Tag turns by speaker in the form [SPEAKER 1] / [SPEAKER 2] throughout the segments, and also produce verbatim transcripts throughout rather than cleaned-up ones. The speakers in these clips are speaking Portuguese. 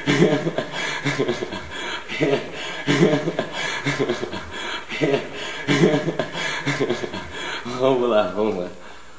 [SPEAKER 1] Vamos lá, vamos lá.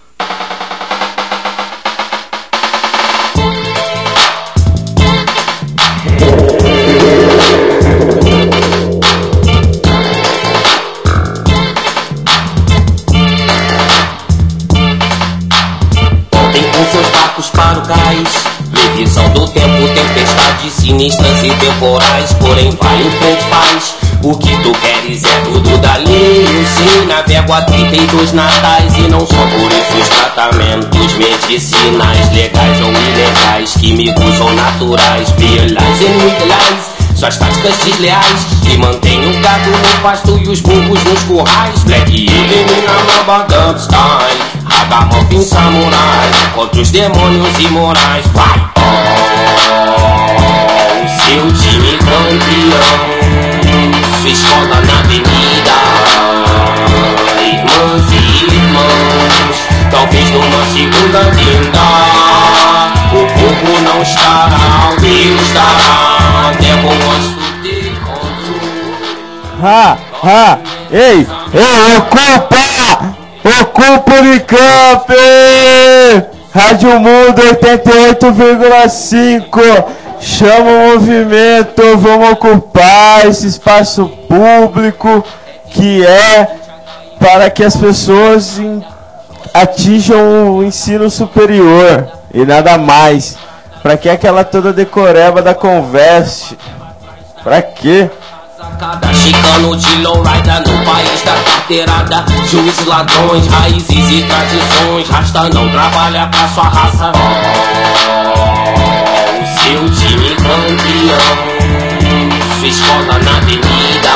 [SPEAKER 2] Para o cais, previsão do tempo, tempestades sinistras e temporais. Porém vai em frente, faz o que tu queres, é tudo dali. Eu sim navego há trinta e dois natais e não só por isso os tratamentos medicinais, legais ou ilegais, químicos ou naturais, realize e legalize suas táticas desleais que mantêm o gado no pasto e os burros nos currais. Black elimina Mamba Dubstyle, Ragamuffin Samurai contra os demônios imorais. Vai! Oh, o seu time campeão, sua escola na avenida, irmãs e irmãos, talvez numa segunda vinda o povo não estará, o Deus dará, Devil wants to take control.
[SPEAKER 3] Ha, ha, ei, ei, ocupa! Ocupa o Unicamp! Rádio Mundo oitenta e oito vírgula cinco. Chama o movimento, vamos ocupar esse espaço público que é para que as pessoas atinjam o ensino superior e nada mais. Pra que aquela toda decoreba da Converse? Pra quê?
[SPEAKER 2] Cada chicano de lowrider no país da carteirada, juízes, ladrões, raízes e tradições. Rasta não trabalha pra sua raça. Oh, o seu time campeão, sua escola na avenida,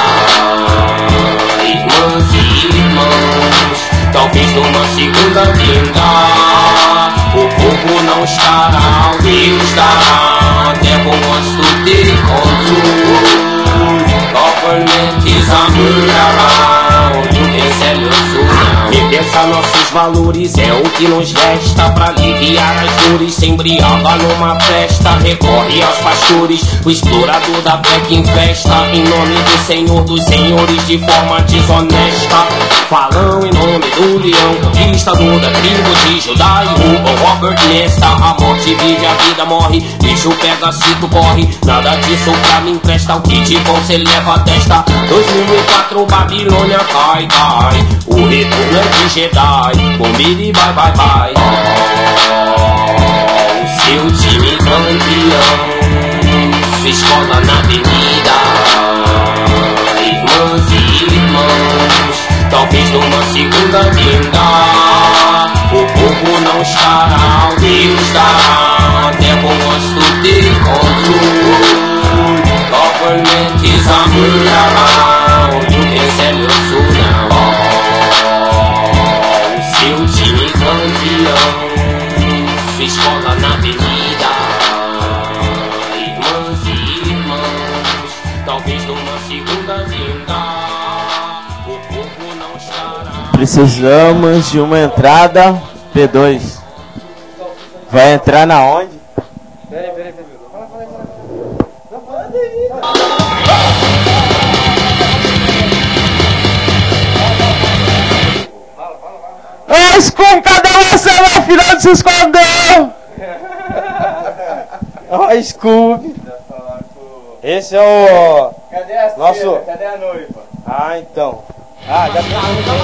[SPEAKER 2] irmãs e irmãos, talvez numa segunda vinda o povo não estará, o Deus dará, Devil wants to take control. Government is a around, you can sell your soul now. Repensa nossos valores, é o que nos resta pra aliviar as dores. Se embriaga numa festa, recorre aos pastores, o explorador da fé que infesta em nome do Senhor dos senhores de forma desonesta. Falam em nome do leão, conquistador da tribo de Judá, e roubam Robert Nesta. A morte vive, a vida morre, bicho pega se tu corre, nada disso pra mim presta. O que de bom cê leva a testa. Dois mil e quatro Babilônia cai, cai, o retorno é de Jedi, combine bye bye bye. Oh, o seu time campeão, sua escola na avenida, irmãs e irmãos, talvez numa segunda vinda o povo não estará, o Deus dará, Devil wants to take control. Government is a around, you can sell your soul now. Oh, o seu time campeão, sua escola na avenida, irmãs e irmãos, talvez numa segunda vinda o povo não estará.
[SPEAKER 3] Precisamos de uma entrada P dois. Vai entrar na onde?
[SPEAKER 4] Peraí, peraí, peraí. Fala, fala, fala.
[SPEAKER 3] Ô, Scooby, cadê você, meu filho? Onde se escondeu? Ó, Scooby. Esse é o...
[SPEAKER 4] Cadê a
[SPEAKER 3] nosso...
[SPEAKER 4] cena? Cadê a noiva?
[SPEAKER 3] Ah, então. Ah, já tem um tempo,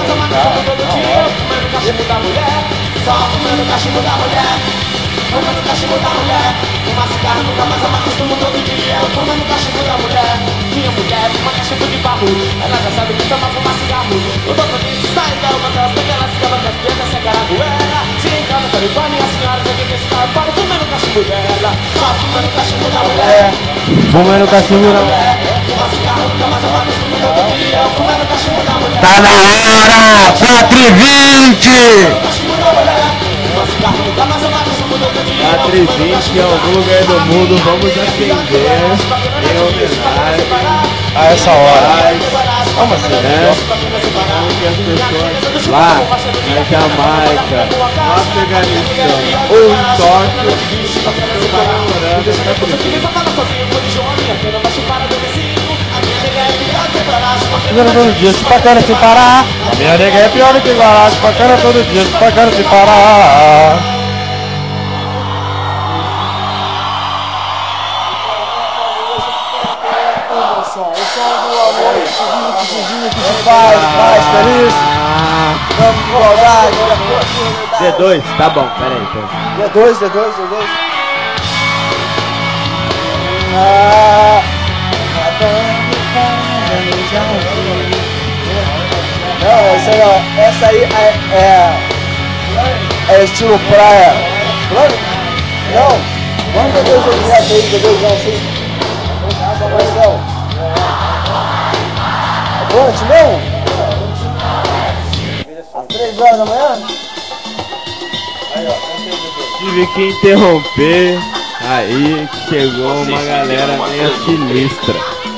[SPEAKER 2] Só fumando cachimbo da mulher, fumando cachimbo da mulher. Uma cigarra nunca mais eu me acostumo todo dia. Fumando cachimbo da mulher, minha mulher fuma cachimbo de barro. Ela já sabe que toma fumar cigarro. O doutor disse, sai da uma delas, porque ela se cava das pedras, se caraguela. Se em casa, Califórnia, a senhora já viu que esse cara para fumando cachimbo dela. Só fumando cachimbo da mulher,
[SPEAKER 3] fumando cachimbo da mulher.
[SPEAKER 2] uma cigarra nunca mais eu me acostumo todo dia. Fumando cachimbo da mulher.
[SPEAKER 3] Tá na hora! quatro e vinte! quatro e vinte em algum lugar do mundo, vamos acender em homenagem a essa hora. Como assim, né? Que as pessoas lá na Jamaica, no Afeganistão ou em Tóquio estão comemorando essa Chupacana todo dia, chupacana sem parar. A minha nega é pior do que igualar. Chupacana todo dia, chupacana sem parar.
[SPEAKER 4] O som do amor, que te faz, faz feliz. Vamos com igualdade.
[SPEAKER 3] D dois, tá bom, peraí, peraí.
[SPEAKER 4] D dois, D dois, D dois. Ah, não, essa aí, ó, essa aí é, é, é estilo praia. Não, vamos D dois, D dois, D dois, não, sim. Marcelo. É Brant mesmo? Às três horas da manhã?
[SPEAKER 3] Tive que interromper. Aí que chegou uma galera meio sinistra.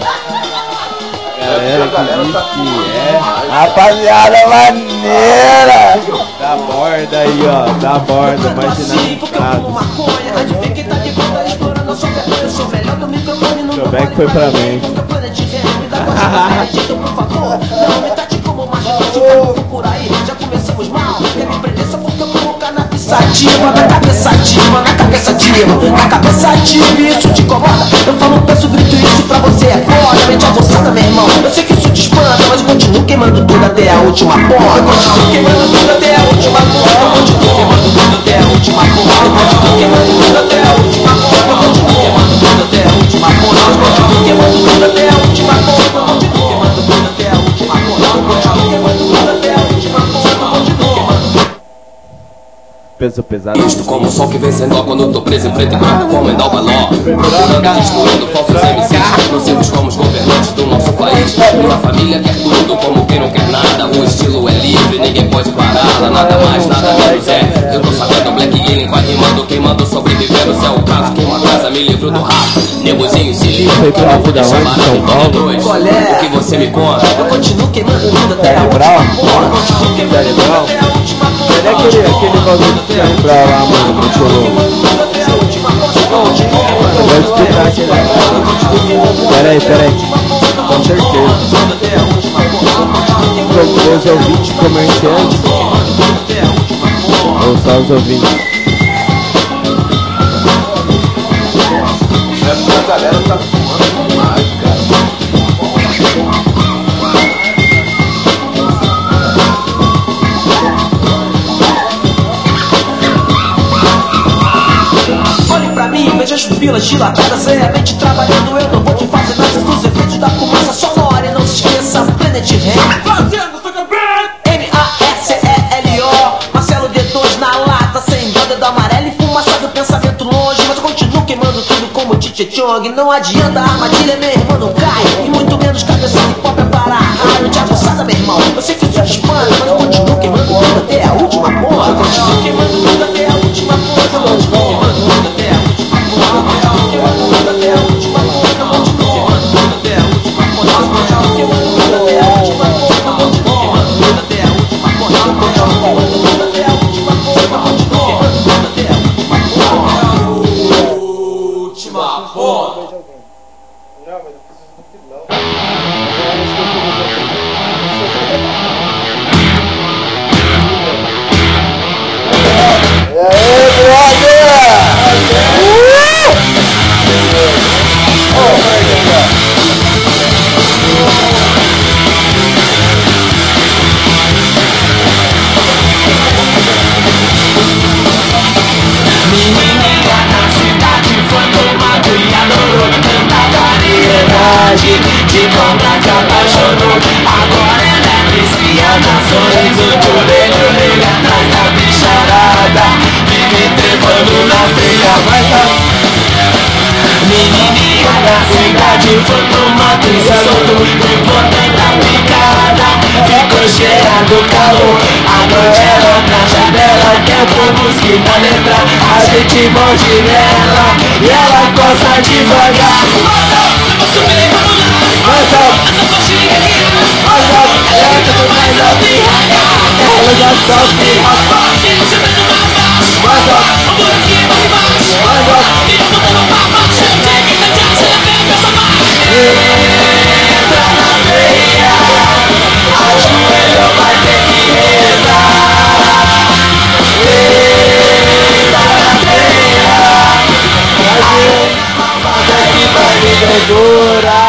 [SPEAKER 3] Galera que diz que é
[SPEAKER 4] Rapaziada maneira!
[SPEAKER 3] da borda aí, ó, da borda, marginalizado. O back foi pra mim.
[SPEAKER 2] Sativa, na cabeça ativa, na cabeça ativa, na cabeça ativa, isso te incomoda. Eu falo, peço, grito isso pra você é foda. Mente avançada, meu irmão, eu sei que isso te espanta, mas eu continuo queimando tudo até a última porra. Eu continuo queimando tudo até a última porra. Eu continuo queimando tudo até a última porra. Eu continuo queimando tudo até a última porra. Eu continuo queimando tudo até a última porra. Eu continuo queimando tudo até a última porra. Eu continuo queimando tudo até a última porra. Eu continuo queimando tudo até a última porra. Eu continuo queimando.
[SPEAKER 3] Peso pesado.
[SPEAKER 2] Isto como o sol que vem sem dó quando eu tô preso em preto e branco como em Dalbaló. Procurando, destruindo falsos M Cs, nocivos como os governantes do nosso país. Minha família quer tudo como quem não quer nada. O estilo é livre, ninguém pode pará-la. Nada mais, nada menos é. Eu tô sabendo Black Alien vai rimando, queimando, sobrevivendo. Se é o caso, queima a casa, me livro do rato. Negozinho, se livra, eu vou deixar barato em todo dois. O que você me conta? Eu continuo queimando tudo até a última porra. Eu continuo queimando tudo até a última porra.
[SPEAKER 3] Cadê aquele, aquele bagulho que vai pra lá, mano, que colou? Eu vou explicar aquele. Pera aí, pera aí. Com certeza. Os ouvintes comerciantes. Ou só os ouvintes?
[SPEAKER 1] Essa galera tá fumando demais, cara.
[SPEAKER 2] Veja as pupilas dilatadas, seriamente trabalhando. Eu não vou te fazer nada dos efeitos da fumaça sonora. E não se esqueça, Planet Ramp M A S E L O Marcelo D dois na lata, sem dó, dedo amarelo e fumaça do pensamento longe. Mas eu continuo queimando tudo como Tite Chong. Não adianta, a armadilha, meu irmão, não cai. E muito menos cabeça de pop é para raio. Te avançada, meu irmão, eu sei que isso te espanta, mas eu continuo queimando tudo até a última porra. Eu continuo queimando tudo até a última porra. Eu continuo queimando tudo até a última porra. De compra te apaixonou. Agora ela é viciada. Sorriso de orelha, orelha atrás da bicharada. Vive trepando na feia, vai tá. Menininha da cidade foi pro mato e se soltou. Ficou tanta picada, ficou cheia do calor. A noite era na janela, tempo busca na letra. A gente morde nela e ela gosta devagar. Mais alto, essa coxinha aqui, mais alto, ela é tudo mais alto, ela já sobe, rapaz, e você vem no baixo, mais alto, o buraquinho vai embaixo, mais alto, e eu botando pra baixo, eu tenho que cantar, você vem com essa marcha, entra na veia.
[SPEAKER 3] segura.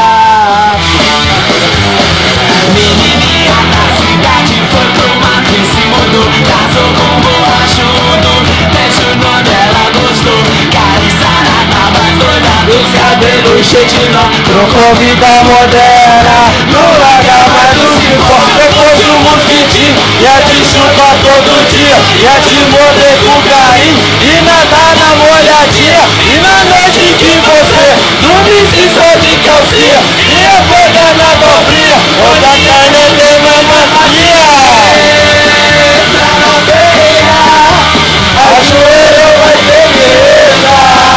[SPEAKER 2] Menininha da cidade foi pro mato e se mudou. Casou com borrachudo, desde o nome ela gostou. Cariçara tava doida, dos cabelos cheios de nó.
[SPEAKER 3] Trocou vida moderna, não larga mais o cipó. Depois do mosquitinho, ia te chupar todo dia, ia te morder com carinho e nadar na molhadinha. E na noite que você dormisse só de calcinha, ia botar na dobrinha, outra carne de mamacia. Entra na beira, ajoelho vai ter beleza.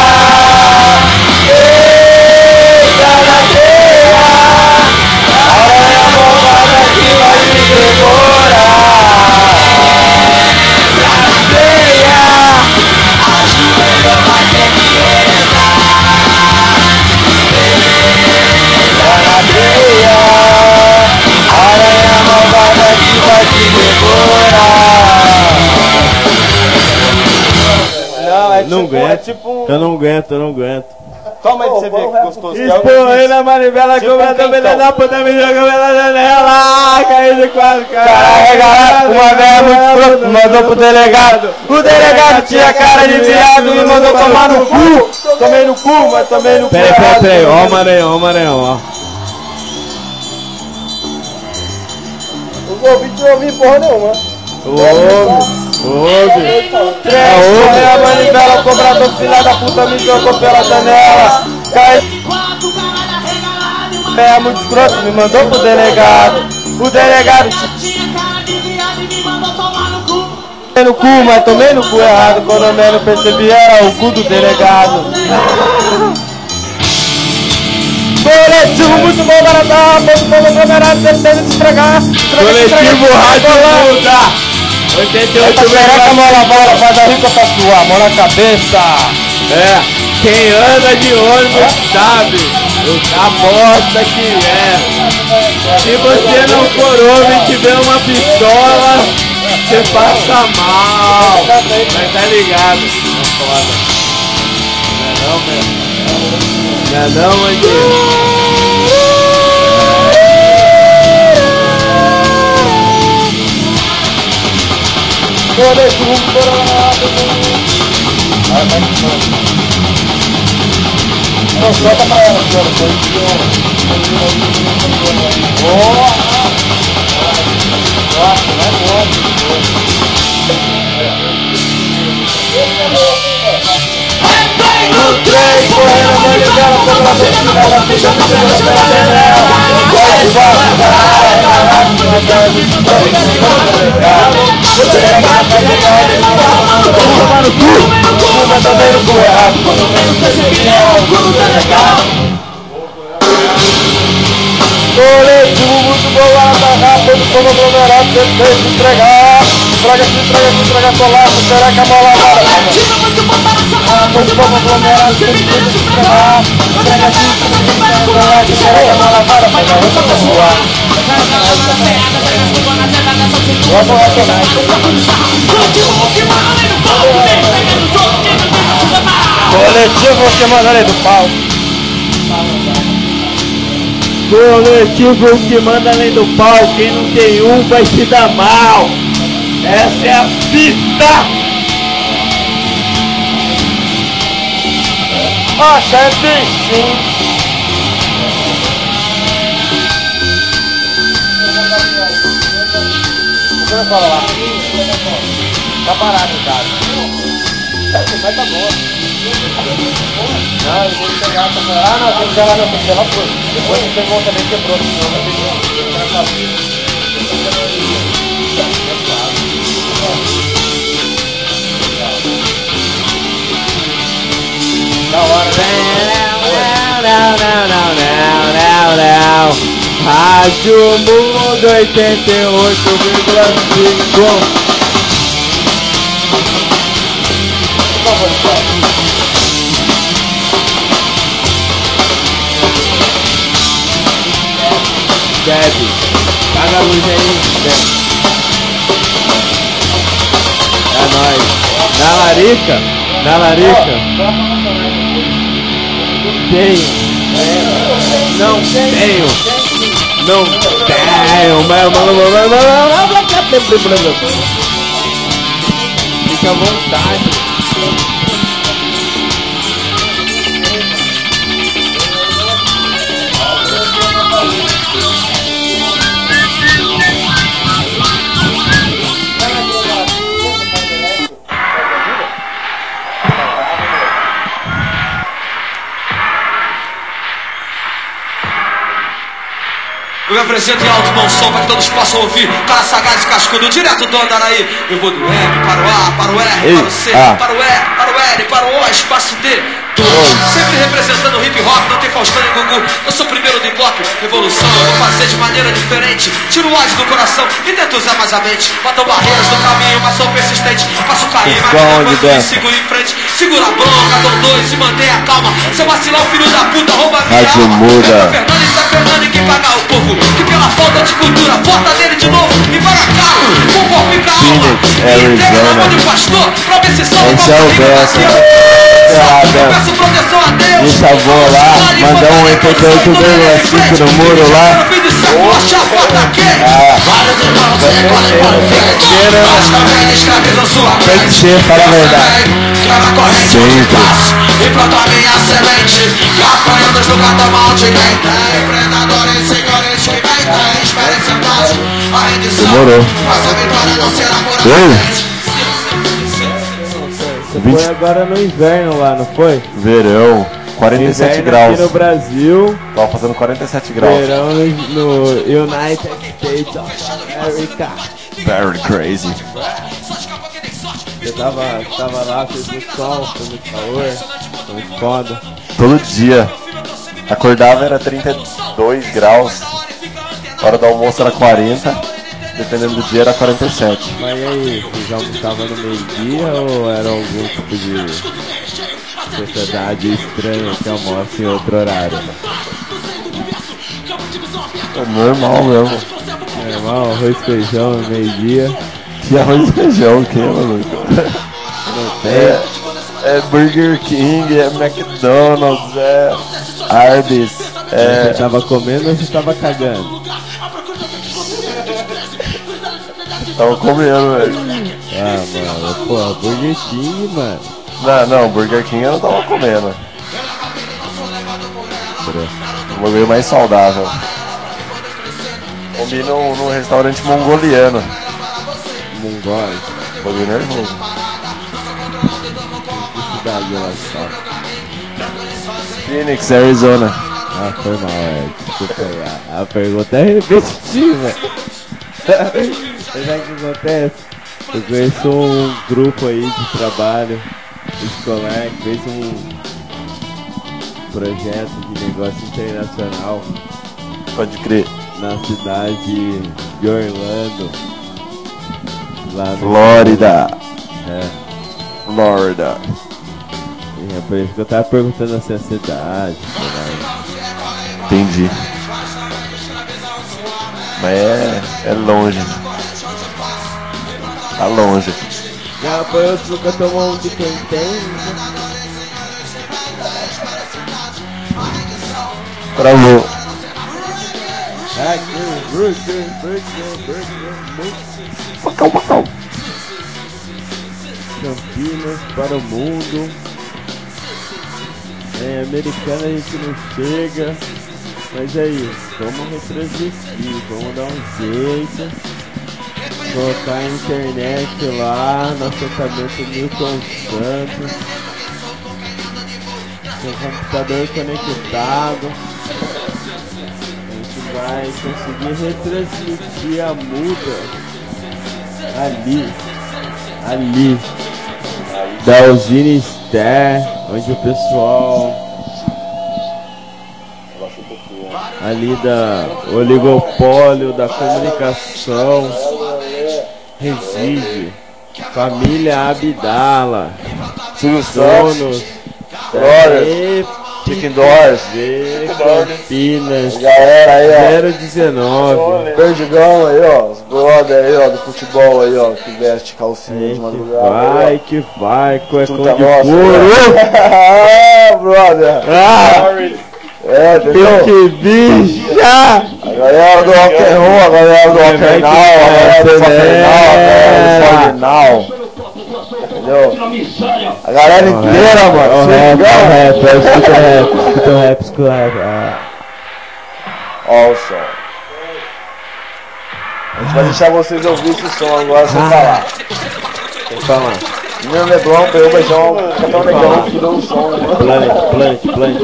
[SPEAKER 3] Entra na beira, aranha malvada que vai te devorar. Entra na beira, ajoelho vai ter que entrar. Entra na beira, aranha malvada que vai te devorar. Não, é
[SPEAKER 5] Não
[SPEAKER 3] tipo, é
[SPEAKER 5] aguento.
[SPEAKER 3] tipo um...
[SPEAKER 5] Eu não aguento, eu não aguento.
[SPEAKER 4] Toma aí pra você ver que gostoso.
[SPEAKER 3] Expõe na manivela,
[SPEAKER 4] Tipo
[SPEAKER 3] cobrando
[SPEAKER 4] um
[SPEAKER 3] a menina
[SPEAKER 4] quentão.
[SPEAKER 3] da puta, me joga pela janela. Caiu de quatro, cara.
[SPEAKER 4] Caralho,
[SPEAKER 3] Uma velha muito escrota mandou pro delegado. O delegado tinha cara de viado e mandou tomar no cu. Tomei no cu, mas tomei no cu.
[SPEAKER 5] Peraí, peraí,
[SPEAKER 3] errado.
[SPEAKER 5] peraí. Ó o Maranhão, ó o Maranhão, ó.
[SPEAKER 4] Os ouvintes não ouviram porra nenhuma.
[SPEAKER 5] Ouve, ouve.
[SPEAKER 3] Três, foi a manivela, o cobrador filha da puta me jogou pela janela. Caiu. É muito escroto, me mandou pro delegado. O delegado tomei no cu, mas tomei no cu errado. Quando eu não percebi era o cu do delegado. Coletivo muito bom, baratão, muito bom, aglomerado, tentando se estragar.
[SPEAKER 5] Coletivo Rádio Muda. oitenta e oito
[SPEAKER 3] Xereca, mão na bola, faz a rica pra suar, mão na cabeça.
[SPEAKER 5] É, quem anda de ônibus sabe o a bosta que é. Se você não for homem e tiver uma pistola, você passa mal. Mas tá ligado? É foda. Não é não, meu? Não é não, Mandinho?
[SPEAKER 3] Coletivo muito bom, não, solta pra ela, senhora. Boa! Nossa, vai embora. No trem, correndo a manivela, cobrador filha da puta, me jogou pela janela. Pode voar, caralho, caralho, o delegado vai pegar ele, tomar no cu, mas também no cu errado, quando menos percebi é o cu do delegado. Coletivo muito bom, lá na rápida, todo aglomerado, tentei se entregar. Traga aqui, traga aqui, traga colaço, será que a bola agora? Ah, muito bom, aglomerado, tentei se entregar. Traga aqui, traga aqui, será que a bola agora? Mas não, eu tô pra suar. Vamos lá, coletivo que manda além do pau.
[SPEAKER 5] Coletivo que manda além do pau. Quem não tem um vai se dar mal. Essa é a fita.
[SPEAKER 3] Ah, chefe, sim. Você fala lá. Tá parado, cara. Mas tá bom. Não, eu vou pegar pra falar. Ah, não, tem que lá, não, tem que lá por. Depois o pegou também quebrou, senão vai ter que da hora, né?
[SPEAKER 5] Não, não, não, não, não, não. Rádio Mundo oitenta e oito vírgula cinco.
[SPEAKER 3] Por favor,
[SPEAKER 5] Bebe. Paga a luz aí, bebe. É nóis. Na larica, na larica. Tem. Não tenho. Não tenho. Fica à vontade.
[SPEAKER 6] Eu me apresento em alto bom som para que todos possam ouvir. Cara sagaz e cascudo, direto do Andaraí. Eu vou do M para o A, para o R,
[SPEAKER 3] Ei,
[SPEAKER 6] para o C,
[SPEAKER 3] ah.
[SPEAKER 6] para o E, para o L, para o O, espaço D. Sempre representando o hip hop, não tem Faustão e Gugu. Eu sou o primeiro do hip hop, revolução. Eu vou fazer de maneira diferente. Tiro o ódio do coração e tento usar mais a mente. Batam barreiras no caminho, mas sou persistente. Faço cair, mas me levanto e sigo em frente. Segura a bronca, dou dois e mantenha a calma. Se eu vacilar, o filho da puta rouba minha
[SPEAKER 3] Rádio
[SPEAKER 6] alma.
[SPEAKER 3] muda.
[SPEAKER 6] Eu Fernando e Zé Fernando e quem paga o povo. Que pela falta de cultura, volta dele de novo e paga caro. Com o corpo e com a alma. E entrega na mão do pastor pra ver se salva.
[SPEAKER 3] Esse é o verso.
[SPEAKER 6] Eu peço proteção a Deus.
[SPEAKER 3] Deixa a avó lá, mandar um oitenta e oito vírgula cinco no muro lá. Tem que ser, fala a verdade.
[SPEAKER 6] E plantou a minha semente. E apanhando no catamote. Quem tem predadores, senhores, quem tem experiência fácil. A rendição.
[SPEAKER 3] Demorou.
[SPEAKER 6] Mas a vitória não será por
[SPEAKER 3] Ei.
[SPEAKER 6] acidente.
[SPEAKER 5] Você foi agora no inverno lá, não foi?
[SPEAKER 3] Verão, quarenta e sete
[SPEAKER 5] Inverno
[SPEAKER 3] graus.
[SPEAKER 5] aqui no Brasil.
[SPEAKER 3] Tava fazendo quarenta e sete graus.
[SPEAKER 5] Verão no, no United States of America.
[SPEAKER 3] Very crazy.
[SPEAKER 5] Eu tava, tava lá, fez muito sol, foi muito calor, foi muito foda.
[SPEAKER 3] Todo dia. Acordava era trinta e dois graus. Hora do almoço era quarenta. Dependendo do dia era quarenta e sete.
[SPEAKER 5] Mas e aí, vocês almoçavam no meio-dia ou era algum tipo de sociedade estranha que almoça em outro horário?
[SPEAKER 3] É normal mesmo.
[SPEAKER 5] Normal, arroz e feijão no meio-dia.
[SPEAKER 3] Que arroz e feijão, o que, maluco?
[SPEAKER 5] Não tem.
[SPEAKER 3] É, é Burger King, é McDonald's, é Arby's.
[SPEAKER 5] Você
[SPEAKER 3] É.
[SPEAKER 5] tava comendo ou você tava cagando?
[SPEAKER 3] Tava comendo, velho.
[SPEAKER 5] Ah, mano, pô, Burger King, mano.
[SPEAKER 3] Não, não, Burger King eu não tava comendo. Um bagulho mais saudável. Comi num, num restaurante mongoliano.
[SPEAKER 5] Mongóis.
[SPEAKER 3] Bagulho nervoso.
[SPEAKER 5] Que cidade ela está?
[SPEAKER 3] Phoenix, Arizona.
[SPEAKER 5] Ah, foi mal, é. Desculpa aí. A, a pergunta é repetitiva. Sabe o que acontece? Eu conheço um grupo aí de trabalho escolar que fez um projeto de negócio internacional
[SPEAKER 3] Pode crer.
[SPEAKER 5] na cidade de Orlando. Lá no
[SPEAKER 3] Flórida.
[SPEAKER 5] É.
[SPEAKER 3] Flórida.
[SPEAKER 5] E é por isso que eu tava perguntando assim a cidade. Né?
[SPEAKER 3] Entendi. Mas é, é longe. Tá longe.
[SPEAKER 5] Já foi outro nunca tomou um de quem tem.
[SPEAKER 3] Travou.
[SPEAKER 5] Aqui, Brooklyn, Brooklyn, Brooklyn,
[SPEAKER 3] Pacau, pacau.
[SPEAKER 5] Campinas para o mundo. É, americana a gente não chega. Mas aí, vamos retransmitir, vamos dar um jeito. Colocar a internet lá, no assentamento Milton Santos. Com o computador conectado. A gente vai conseguir retransmitir a muda ali. Ali. Da usina Ster, onde o pessoal ali da oligopólio da comunicação reside. Família Abdala,
[SPEAKER 3] Silvio
[SPEAKER 5] donos
[SPEAKER 3] Brothers, Chicken Doors,
[SPEAKER 5] V Campinas
[SPEAKER 3] galera aí,
[SPEAKER 5] zero dezenove.
[SPEAKER 3] ó. Perdigão aí, ó. Os brother aí, ó, do futebol aí, ó, que veste calcinha de
[SPEAKER 5] Que
[SPEAKER 3] madrugada.
[SPEAKER 5] vai, que vai, cuecão
[SPEAKER 3] Puta
[SPEAKER 5] de
[SPEAKER 3] nossa,
[SPEAKER 5] couro.
[SPEAKER 3] ah, brother.
[SPEAKER 5] Ah,
[SPEAKER 3] É,
[SPEAKER 4] É, entendeu?
[SPEAKER 3] Que bicha!
[SPEAKER 4] A galera do rock and roll, a galera do rock and roll, a galera do rock and roll, a galera do entendeu? A galera inteira, mano.
[SPEAKER 3] O rap, o rap, eu escuto rap, escuto rap, escuto rap.
[SPEAKER 4] Ó o som. A gente vai deixar vocês ouvir esse som agora sem falar.
[SPEAKER 3] Sem falar.
[SPEAKER 4] Menino Leblon pegou o beijão, cantou o negão, tirou o som.
[SPEAKER 3] Planet, planet, planet.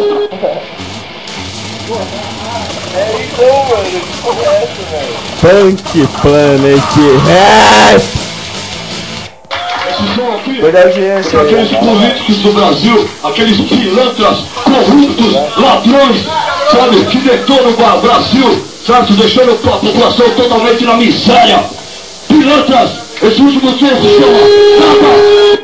[SPEAKER 4] É então, mano, que porra é essa, velho?
[SPEAKER 3] Punk Planet Rap!
[SPEAKER 4] Cuidado de gente,
[SPEAKER 7] aqueles políticos do Brasil, aqueles pilantras, corruptos, ladrões, sabe, que detonam o Brasil, certo, deixando a população totalmente na miséria. Pilantras, esse último som se chama Nada.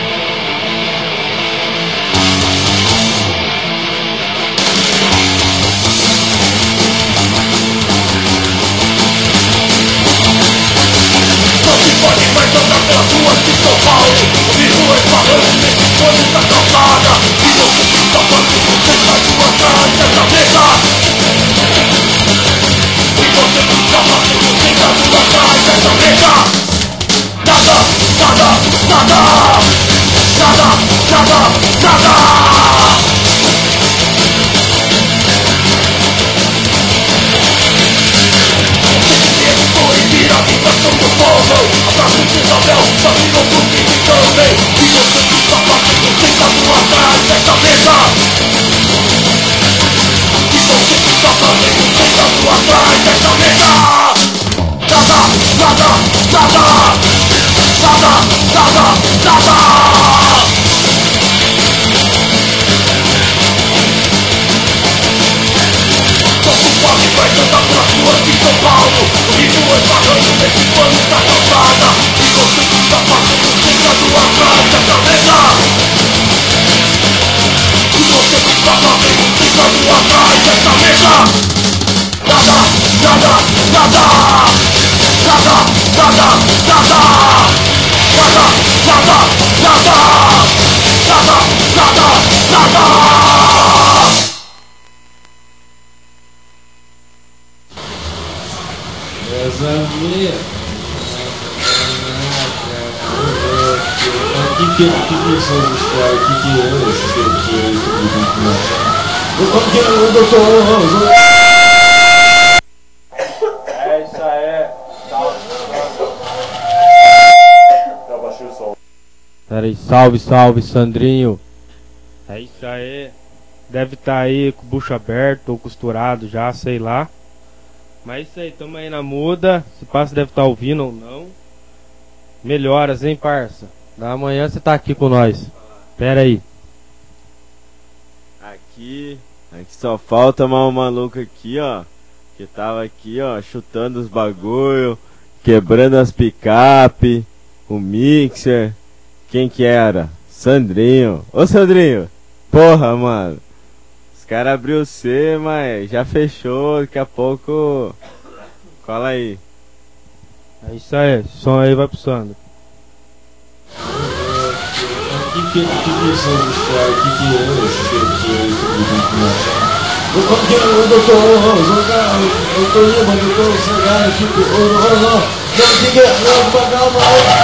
[SPEAKER 3] É isso aí. Peraí, salve, salve, Sandrinho. É isso aí. Deve estar aí com o bucho aberto ou costurado já, sei lá. Mas é isso aí, tamo aí na muda. Se passa deve estar ouvindo ou não. Melhoras, hein, parça? Da manhã você tá aqui com nós. Pera aí.
[SPEAKER 8] Aqui, aqui só falta mais um maluco aqui, ó. Que tava aqui, ó, chutando os bagulho, quebrando as picape, o mixer. Quem que era? Sandrinho. Ô Sandrinho, porra, mano. Os caras abriu o C, mas já fechou, daqui a pouco. Cola aí.
[SPEAKER 3] É isso aí, esse som aí vai pro Sandro.
[SPEAKER 7] O que que que são os caras? O que que é esse que é eu tô eu tô eu tô limando, eu tô cegado, tipo, não, não, não, diga, não, calma,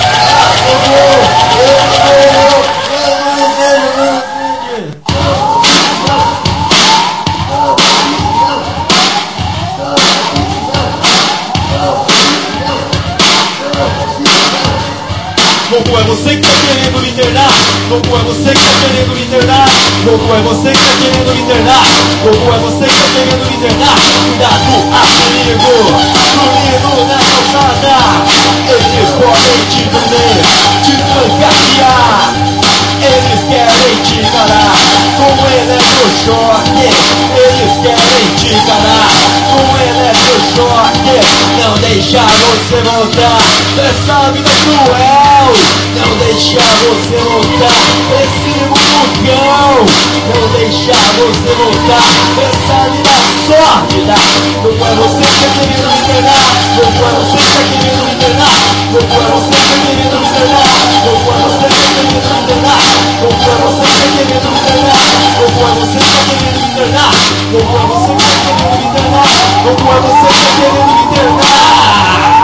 [SPEAKER 7] Goku, é você que tá querendo me internar. Goku, é você que tá querendo me internar. Goku, é você que tá querendo me internar. Goku, é você que tá querendo me internar. Cuidado, amigo, dormindo na calçada. Eles podem te prender, te trancafiar. Eles querem te parar com eletrochoque. Eles querem te parar com eletrochoque. Não deixar você voltar dessa vida cruel. Não deixar você voltar esse vulcão. Não deixar você voltar essa vida sórdida. Não é você que tá querendo me internar. Não é você que tá querendo me internar. Não é você que tá querendo me internar. Não é você que tá querendo me internar. Não é você que querendo me internar. Goku é você que tá querendo me internar. Goku é você que tá querendo me internar. Goku é você que tá querendo me internar.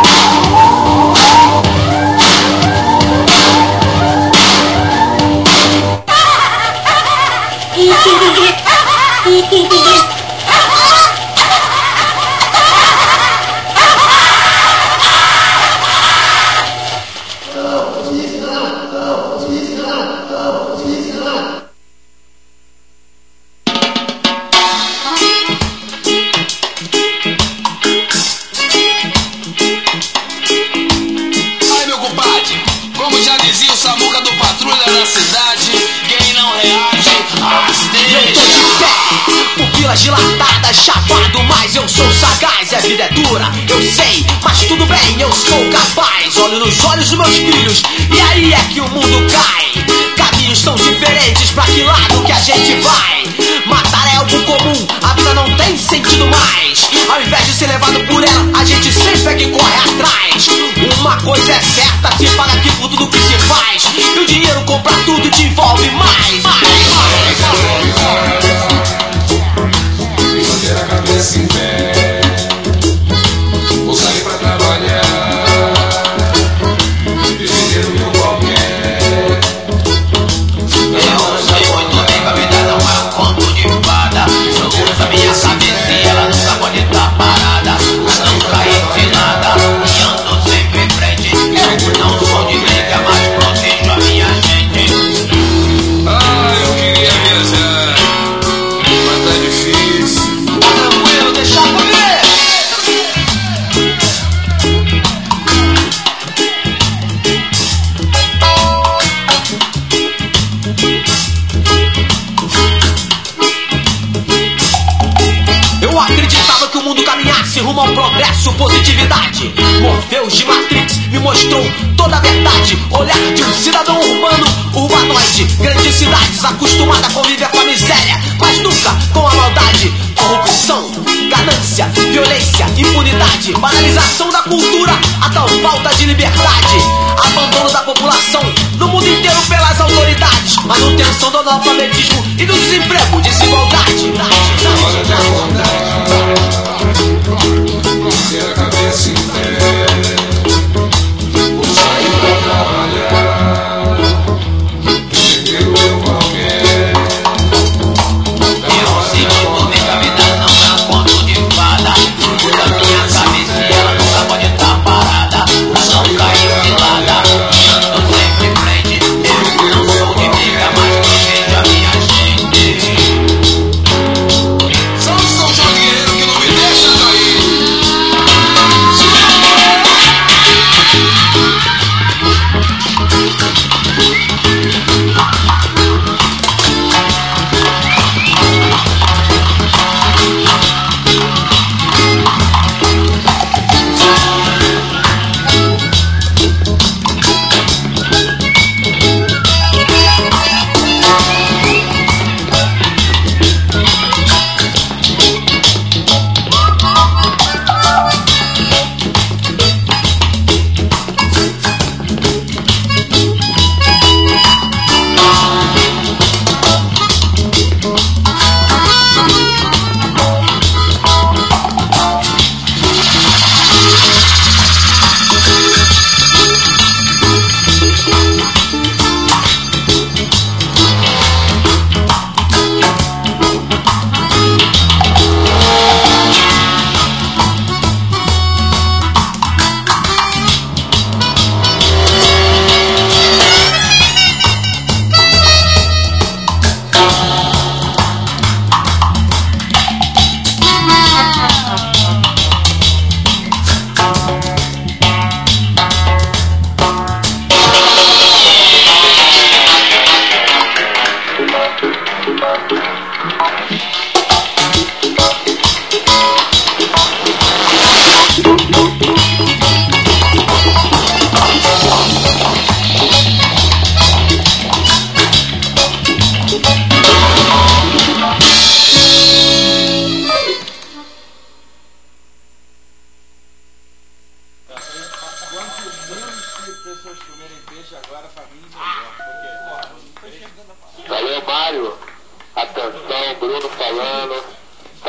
[SPEAKER 6] Ai, meu compadre, como já dizia o Samuca do Patrulha da Cidade, quem não reage, rasteja.
[SPEAKER 2] Eu tô de pé, pupilas dilatadas, chapado, mas eu sou sagaz. E a vida é dura, eu sei, mas tudo bem, eu sou capaz. Olho nos olhos dos meus filhos, e aí é que o mundo cai. Caminhos tão diferentes, pra que lado que a gente vai? Matar é algo comum, a vida não tem sentido mais. Ao invés de ser levado por ela, a gente sempre é que corre atrás. Uma coisa é certa, se paga aqui por tudo que se faz. E o dinheiro compra tudo e te envolve mais, mais, mais,
[SPEAKER 1] E manter a cabeça em pé. Vou sair pra trabalhar. Defender o meu qualquer.
[SPEAKER 2] Eu sei muito bem que a vida não é um conto de fada. Eu uso a minha cabeça e ela nunca pode estar parada. Pra não cair de nada, e ando sempre em frente. Eu não sou de briga, mas protejo a minha gente.
[SPEAKER 1] Ah, eu queria viajar, mas tá difícil.
[SPEAKER 2] Tá tranquilo, deixa comigo. Eu acreditava que o mundo caminhasse rumo ao progresso, positividade. Morpheus de Matrix me mostrou toda a verdade. Olhar de um cidadão urbano, urbanoide. Grandes cidades acostumada a conviver com a miséria, mas nunca com a maldade. Corrupção, ganância, violência, impunidade. Banalização da cultura, a tal falta de liberdade. Abandono da população no mundo inteiro pelas autoridades. Manutenção do analfabetismo e do desemprego, desigualdade.
[SPEAKER 1] Hora de acordar, manter a cabeça em pé. Vou sair pra trabalhar. Defender o meu qualquer.
[SPEAKER 2] Eu sei muito bem que a vida não é um conto de fada. Da minha cabeça e ela nunca pode estar parada. Não caiu de lada, e ando sempre em frente. Eu não sou de briga, mas protejo a minha gente.
[SPEAKER 6] São São João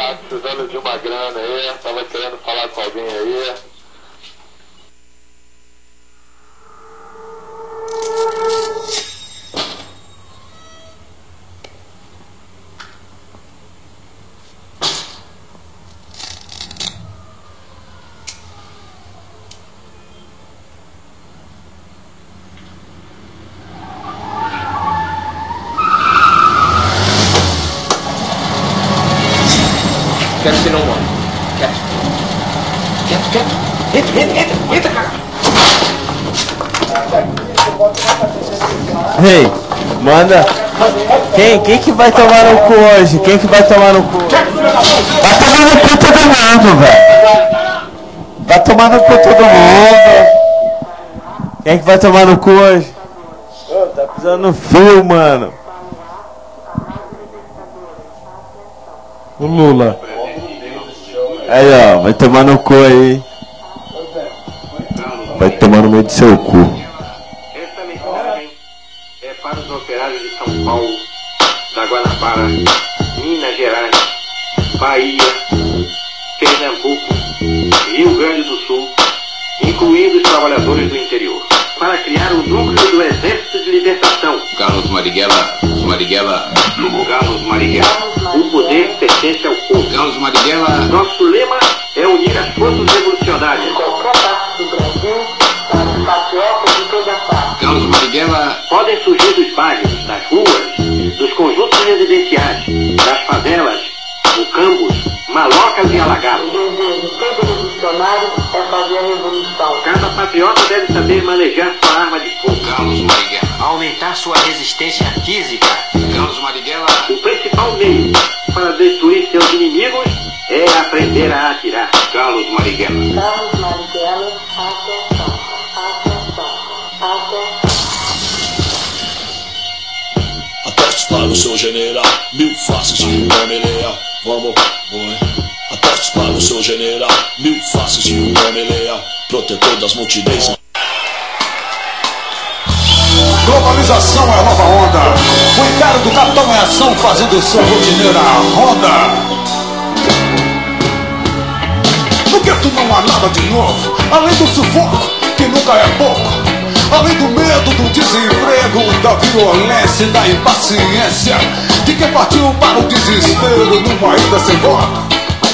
[SPEAKER 1] Tava precisando de uma grana aí, tava querendo falar com alguém aí.
[SPEAKER 6] Quero ser um homem. Quero. Quero, quero. Entra, entra, entra, entra, cara.
[SPEAKER 3] Ei, manda. Quem, quem que vai tomar no cu hoje? Quem que vai tomar no cu? Vai tomar no cu todo mundo, velho. Vai tomar no cu todo mundo. Quem que vai tomar no cu hoje? Ô, tá pisando no fio, mano. O Lula. Aí, ó, vai tomar no cu aí. Vai tomar no meio do seu cu.
[SPEAKER 9] Esta mensagem é para os operários de São Paulo, da Guanabara, Minas Gerais, Bahia, Pernambuco, Rio Grande do Sul, incluindo os trabalhadores do interior, para criar o núcleo do Exército de Libertação.
[SPEAKER 1] Carlos Marighella, Marighella,
[SPEAKER 9] Carlos Marighella, o poder pertence ao povo.
[SPEAKER 1] Carlos Marighella.
[SPEAKER 9] Nosso lema é unir as forças revolucionárias.
[SPEAKER 1] Carlos Marighella.
[SPEAKER 9] Podem surgir dos bairros, das ruas, dos conjuntos residenciais, das favelas, mucambos, malocas e alagados.
[SPEAKER 10] O desejo de todo revolucionário é fazer a revolução.
[SPEAKER 9] Cada patriota deve saber manejar sua arma de fogo.
[SPEAKER 1] Carlos Marighella.
[SPEAKER 9] Aumentar sua resistência física.
[SPEAKER 1] Carlos Marighella.
[SPEAKER 9] O principal meio para destruir seus inimigos é aprender a atirar.
[SPEAKER 1] Carlos Marighella.
[SPEAKER 10] Carlos Marighella, atenção, atenção, atenção.
[SPEAKER 11] Apostos para o seu general, mil faces de um homem leal. Vamos, vamos. Apostos para o seu general, mil faces de um homem leal. Protetor das multidões.
[SPEAKER 12] Globalização é a nova onda. O encaro do capitão é ação, fazendo o seu rotineiro a ronda. No gueto não há nada de novo, além do sufoco, que nunca é pouco. Além do medo, do desemprego, da violência e da impaciência de quem partiu para o desespero numa ida sem volta.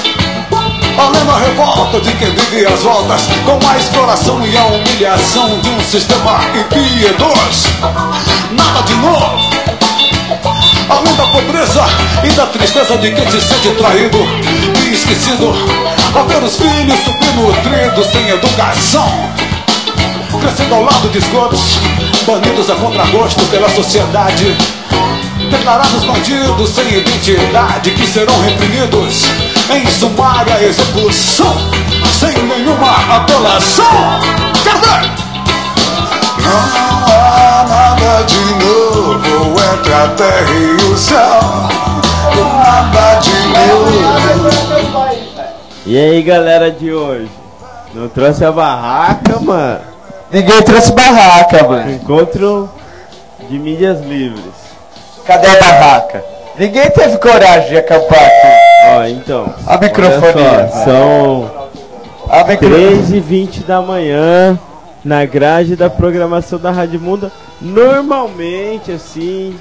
[SPEAKER 12] Além da revolta de quem vive as voltas com a exploração e a humilhação de um sistema impiedoso. Nada de novo. Além da pobreza e da tristeza de quem se sente traído e esquecido ao ver os filhos subnutridos sem educação, crescendo ao lado de esgotos, banidos a contragosto pela sociedade, declarados bandidos sem identidade que serão reprimidos em sumária execução, sem nenhuma apelação. Quero ver! Não há nada de novo entre a terra e o céu. Nada de novo.
[SPEAKER 8] E aí, galera de hoje? Não trouxe a barraca, mano?
[SPEAKER 3] Ninguém trouxe barraca, mano.
[SPEAKER 8] Encontro de mídias livres.
[SPEAKER 3] Cadê a barraca? Ninguém teve coragem de acampar aqui.
[SPEAKER 8] Ó, então.
[SPEAKER 3] A microfonia.
[SPEAKER 8] Só, são
[SPEAKER 3] a micro...
[SPEAKER 8] três e vinte da manhã na grade da programação da Rádio Mundo. Normalmente, assim,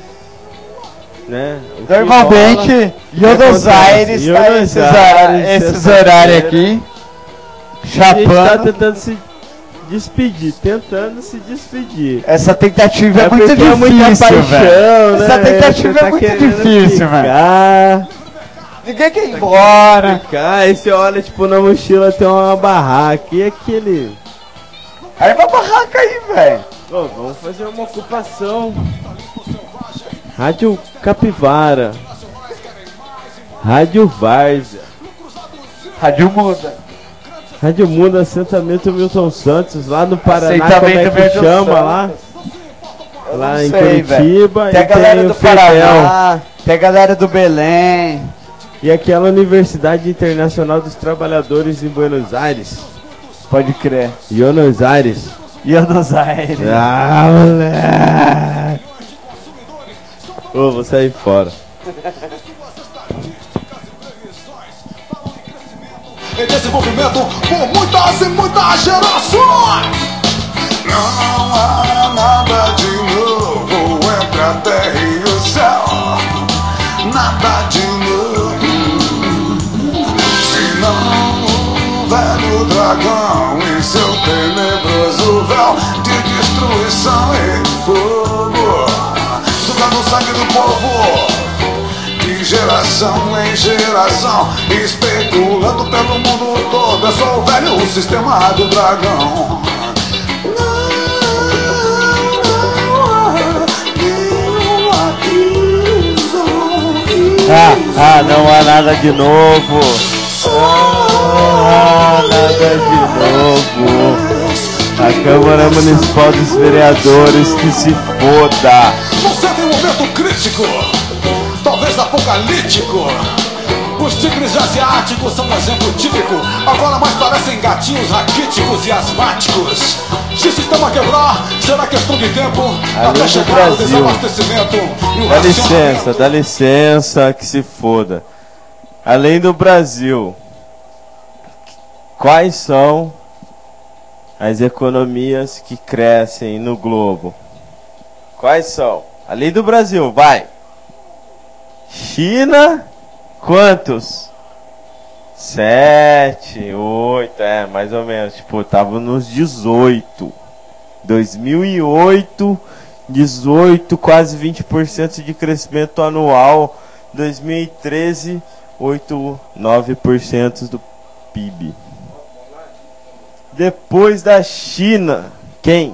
[SPEAKER 8] né?
[SPEAKER 3] Normalmente, Buenos Aires tá esses, horários, esses horários aqui. Chapando.
[SPEAKER 8] A gente tá tentando se despedir, tentando se despedir.
[SPEAKER 3] Essa tentativa é, é muito difícil, é muita paixão, né? Essa tentativa é, é muito difícil, velho. Ninguém quer ir embora.
[SPEAKER 8] Ficar. Aí você olha, tipo, na mochila tem uma barraca e aquele...
[SPEAKER 3] Aí uma barraca aí, velho.
[SPEAKER 8] Oh, vamos fazer uma ocupação. Rádio Capivara. Rádio Várzea.
[SPEAKER 3] Rádio Muda.
[SPEAKER 8] Rádio Mundo, assentamento Milton Santos, lá no Paraná, como é que chama lá? Lá em Curitiba.
[SPEAKER 3] Tem a galera do Paraná, tem a galera do Belém.
[SPEAKER 8] E aquela Universidade Internacional dos Trabalhadores em Buenos Aires.
[SPEAKER 3] Pode crer.
[SPEAKER 8] Buenos Aires.
[SPEAKER 3] Buenos Aires.
[SPEAKER 8] Ah, moleque. Ô, vou sair fora.
[SPEAKER 12] em desenvolvimento por muitas e muitas gerações. Não há nada de novo entre a terra e o céu. Nada de novo. Senão o velho dragão e seu tenebroso véu de destruição e fogo, sugando o sangue do povo de geração em geração, especulando pelo mundo todo. É só o velho sistema do dragão.
[SPEAKER 3] Ah, ah, não há nada de novo. Ah, nada de novo. A Câmara Municipal dos Vereadores que se foda.
[SPEAKER 12] Você tem um momento crítico, talvez apocalíptico. Os tigres asiáticos são um exemplo típico. Agora mais parecem gatinhos raquíticos e asmáticos. Se o sistema quebrar, será questão de tempo até chegar o desabastecimento e o
[SPEAKER 3] Dá licença, dá licença que se foda. Além do Brasil, quais são as economias que crescem no globo? Quais são? Além do Brasil, vai. China, quantos? Sete, oito, é, mais ou menos. Tipo, tava nos dezoito. dois mil e oito, dezoito, quase vinte por cento de crescimento anual. dois mil e treze, oito, nove por cento do P I B. Depois da China, quem?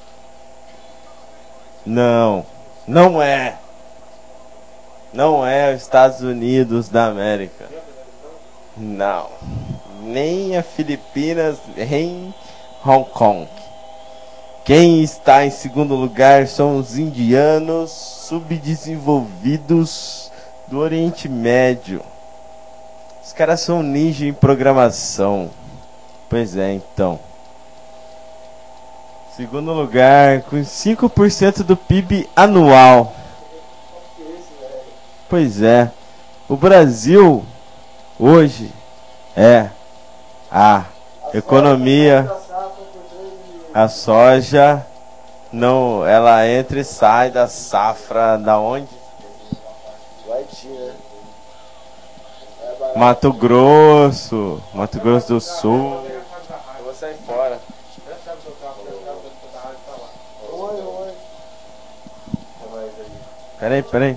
[SPEAKER 3] Não, não é. Não é os Estados Unidos da América. Não. Nem a Filipinas, nem Hong Kong. Quem está em segundo lugar são os indianos subdesenvolvidos do Oriente Médio. Os caras são ninja em programação. Pois é, então. Segundo lugar, com cinco por cento do P I B anual. Pois é. O Brasil hoje é a economia. A soja não, ela entra e sai da safra da onde? Mato Grosso, Mato Grosso do Sul. Eu vou sair fora. Peraí, peraí.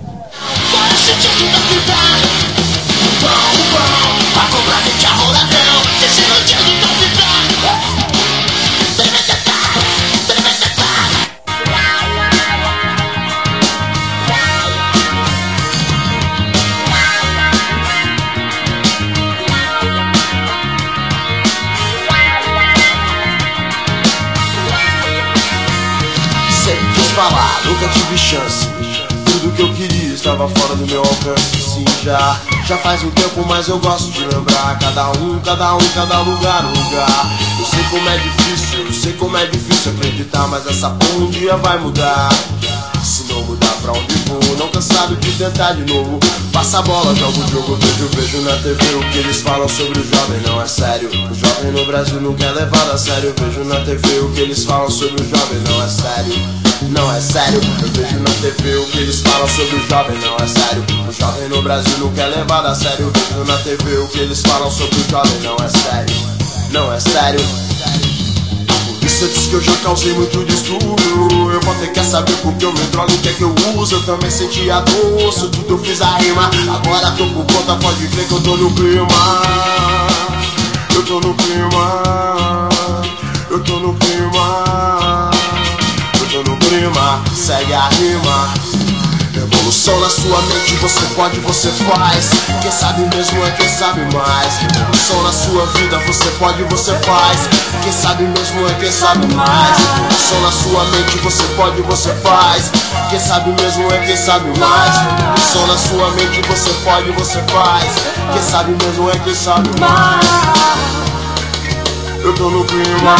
[SPEAKER 13] Sempre quis falar, nunca tive chance. Tudo que eu queria estava fora do meu alcance. Sim, já, já faz um tempo, mas eu gosto de lembrar. Cada um, cada um, cada lugar, lugar. Eu sei como é difícil, eu sei como é difícil acreditar, mas essa porra um dia vai mudar. Se não mudar pra onde vou, não cansado de tentar de novo. Passa a bola, jogo o jogo, vejo, vejo na T V o que eles falam sobre o jovem, não é sério. O jovem no Brasil nunca é levado a sério. Vejo na T V o que eles falam sobre o jovem, não é sério. Não é sério, eu vejo na T V o que eles falam sobre o jovem, não é sério. O jovem no Brasil nunca é levado a sério. Vejo na T V o que eles falam sobre o jovem, não é sério. Não é sério. Você diz que eu já causei muito distúrbio. Eu vou ter que saber porque eu me drogo, o que é que eu uso. Eu também senti a dor, isso tudo eu fiz a rima. Agora tô por conta, pode crer que eu tô no clima. Eu tô no clima. Eu tô no clima. Eu tô no clima, segue a rima. Revolução na sua mente, você pode, você faz. Quem sabe mesmo é quem sabe mais. Revolução na sua vida, você pode, você faz. Quem sabe mesmo é quem sabe mais. Revolução na sua mente, você pode, você faz. Quem sabe mesmo é quem sabe mais. Revolução na sua mente, você pode, você faz. Quem sabe mesmo é quem sabe mais. Eu tô no clima.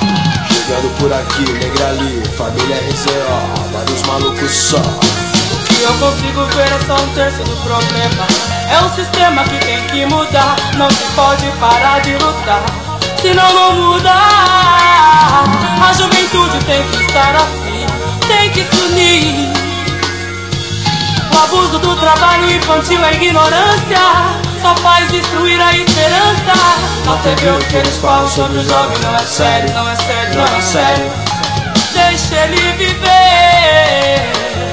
[SPEAKER 13] Chegando por aqui, negra ali, família R Z O, vários malucos só.
[SPEAKER 14] que eu consigo ver é só um terço do problema. É um sistema que tem que mudar. Não se pode parar de lutar, senão não muda. A juventude tem que estar assim, tem que se unir. O abuso do trabalho infantil é ignorância, só faz destruir a esperança. Na T V o que eles falam sobre o jovem não é sério, não é sério, não é sério. Deixa ele viver,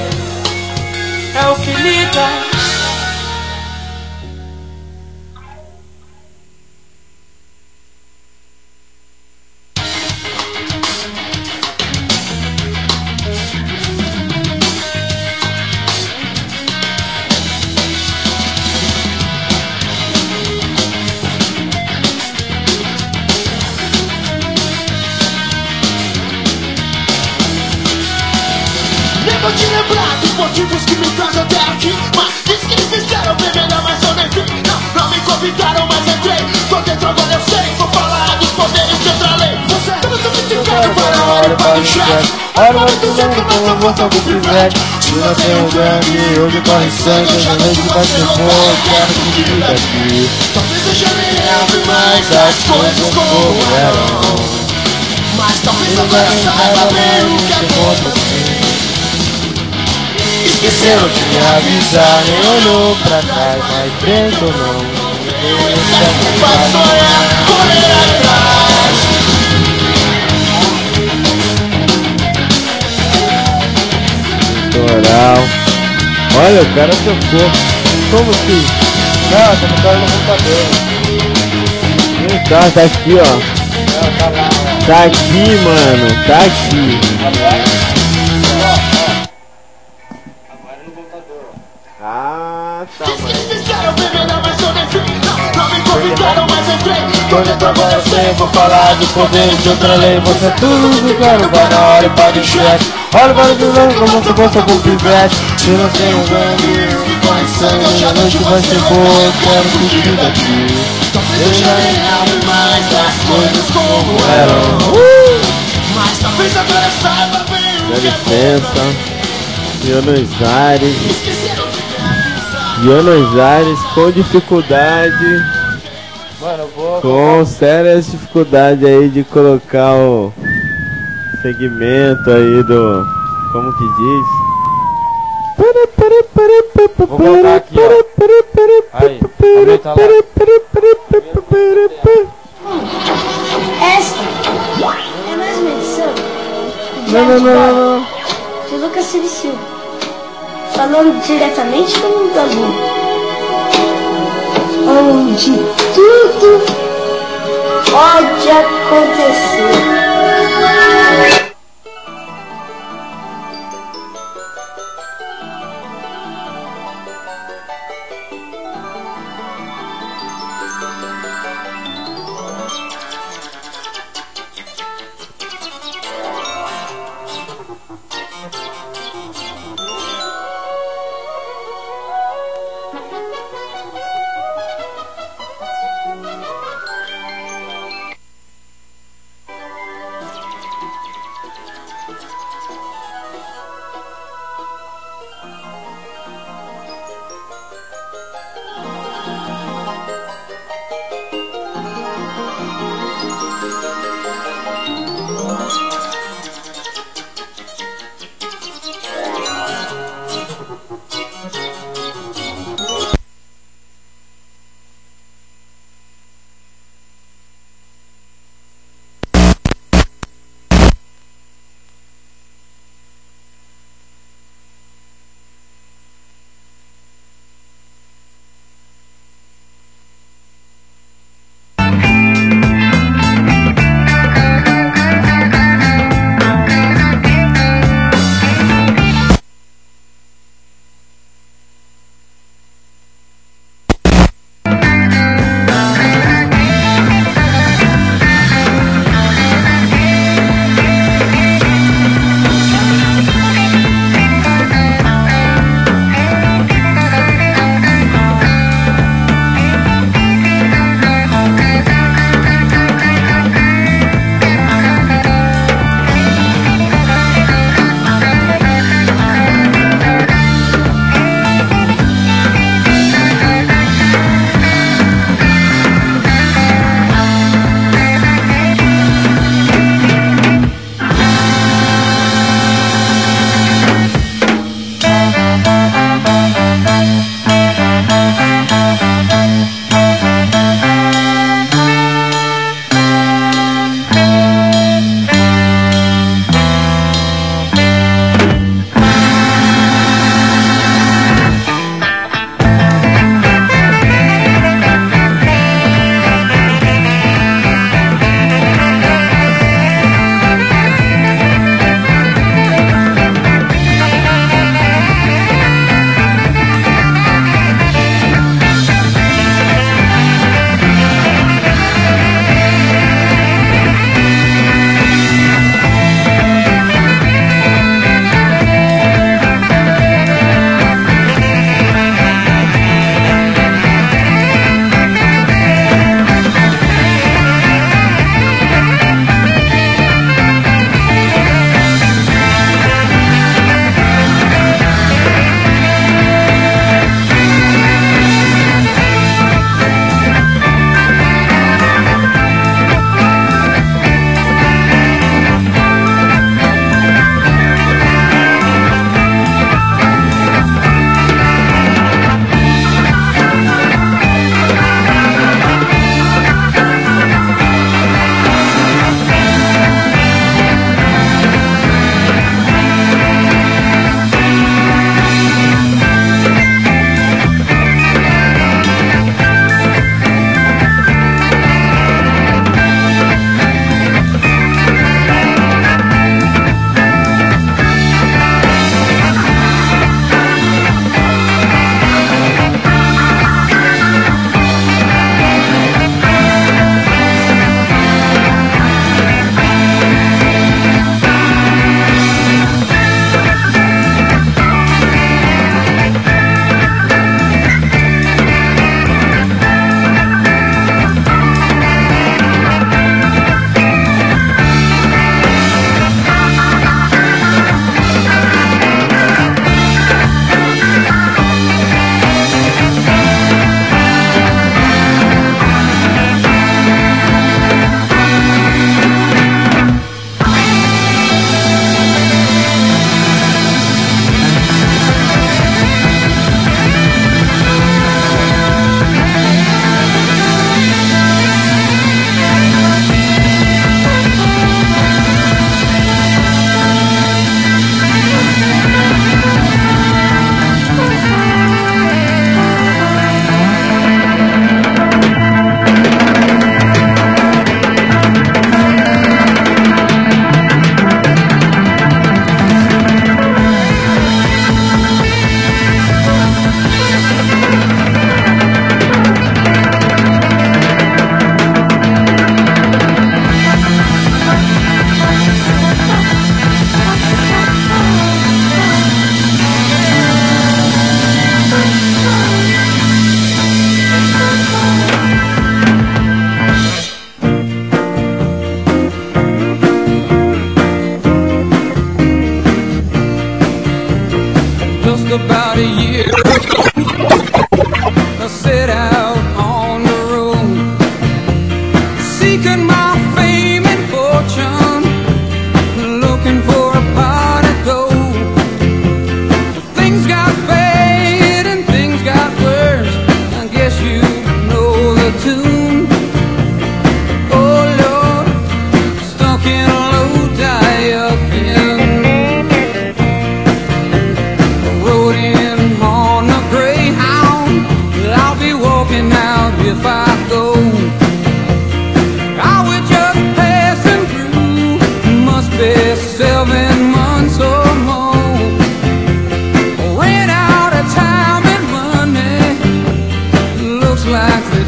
[SPEAKER 14] é o que liga.
[SPEAKER 13] Vou te lembrar dos motivos que me trazem até aqui, mas disse que me fizeram beber, mas eu nem vi. Não, não me convidaram, mas entrei. Tô dentro agora, eu sei. Vou falar dos poderes de outra lei. Você tá muito criticado, vai na hora e paga o cheque. Olha o do jeito que eu vou todo pivete. Se não tem um gangue, hoje corre sangue. Hoje a noite vai ser boa, quero que me diga aqui. Talvez eu já nem lembre mais as coisas como eram, mas talvez agora saiba bem o que é bom pra mim.
[SPEAKER 3] Esqueceu de me avisar, nem olhou pra trás, mas dentro não.
[SPEAKER 13] Vai sonhar, correr atrás.
[SPEAKER 8] Litoral. Olha, o cara tocou. Como que?
[SPEAKER 4] Não, tá tocando no computador.
[SPEAKER 8] Não tá, tá aqui, ó.
[SPEAKER 4] Não, tá lá, ó.
[SPEAKER 8] Tá aqui, mano, tá aqui. Ah, tá, mano.
[SPEAKER 13] Não me convidaram, mas entrei.
[SPEAKER 3] Tô dentro agora, eu sei, vou falar do poder de outra lei. Você é tudo, quero, vai na hora e paga o cheque. Olha o barulho do lanche, como se fosse algum pivete. Se não tem um gangue, corre sangue. Hoje a noite vai ser boa, eu quero fugir daqui.
[SPEAKER 13] Eu já nem lembro mais das coisas como eram, mas talvez agora saiba bem o que é bom pra mim.
[SPEAKER 8] Buenos Aires, Buenos Aires com dificuldade,
[SPEAKER 4] mano, eu vou
[SPEAKER 8] com sérias dificuldades aí de colocar o segmento aí do, como que diz?
[SPEAKER 4] Vou colocar aqui, ó. Aí, aumenta lá.
[SPEAKER 15] Esta é mais uma edição de
[SPEAKER 8] Não, não, não, não, não.
[SPEAKER 15] de Lucas Silva, falando diretamente do mundo azul, onde tudo pode acontecer.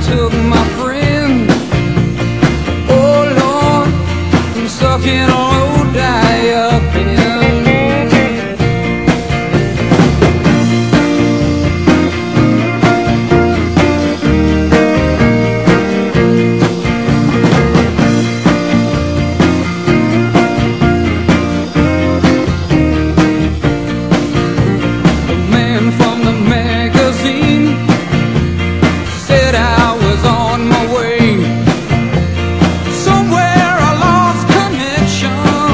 [SPEAKER 16] took my friend. Oh Lord, I'm stuck in a road I up in. Somewhere I lost connection.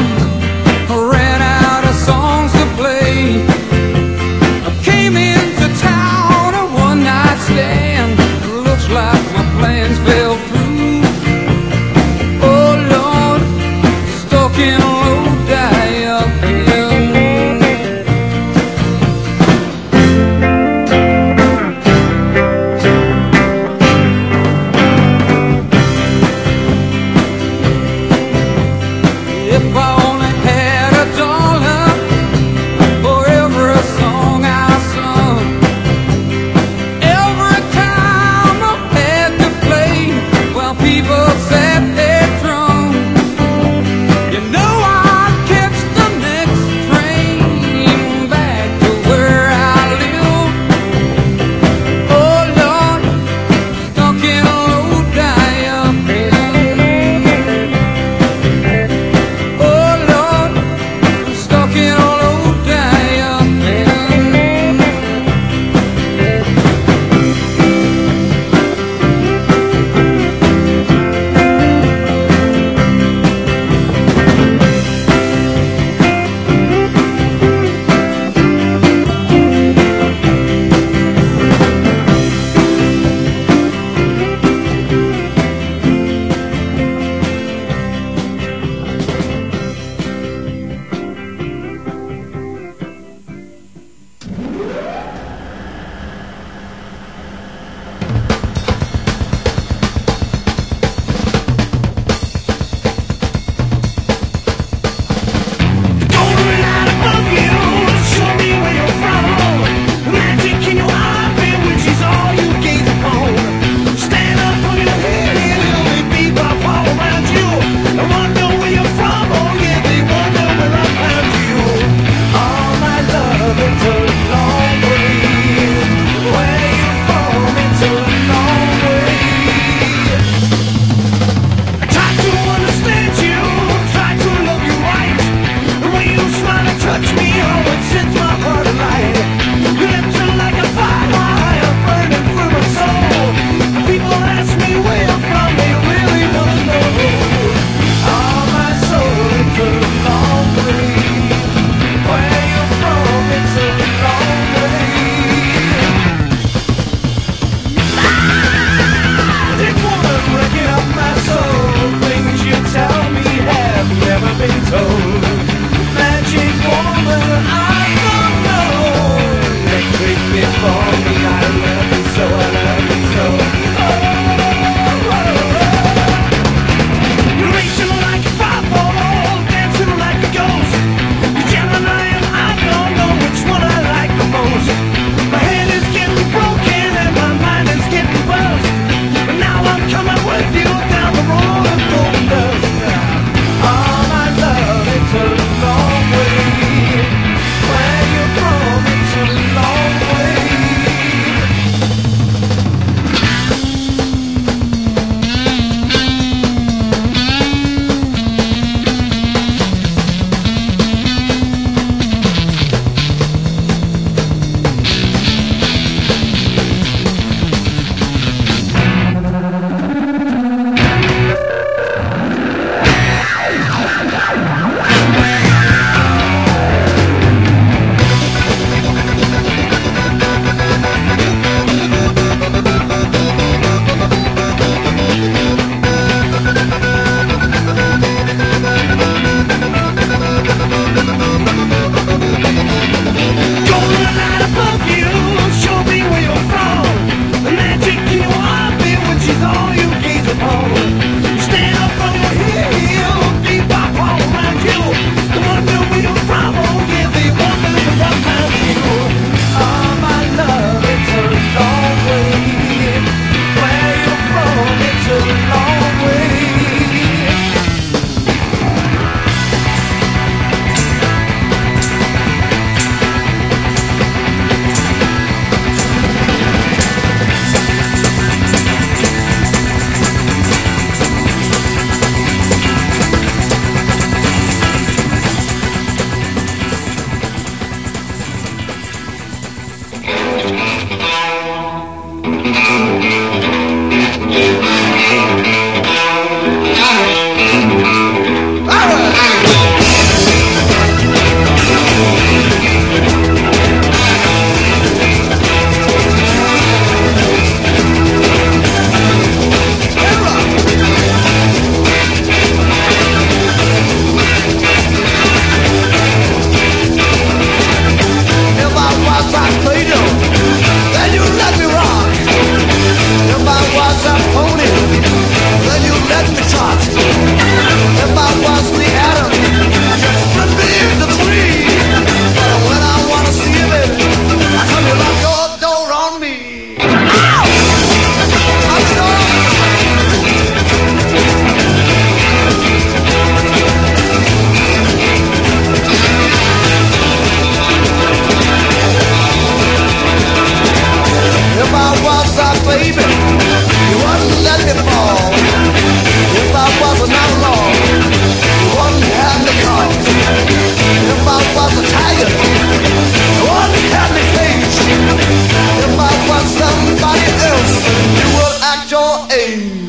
[SPEAKER 13] your age.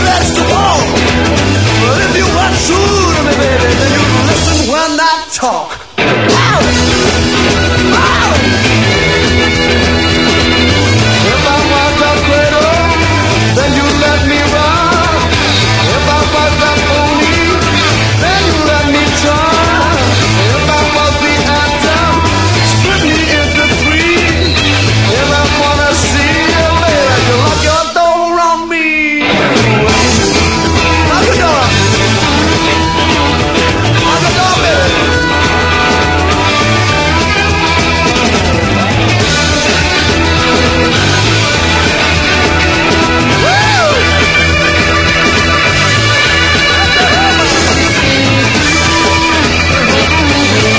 [SPEAKER 13] Talk.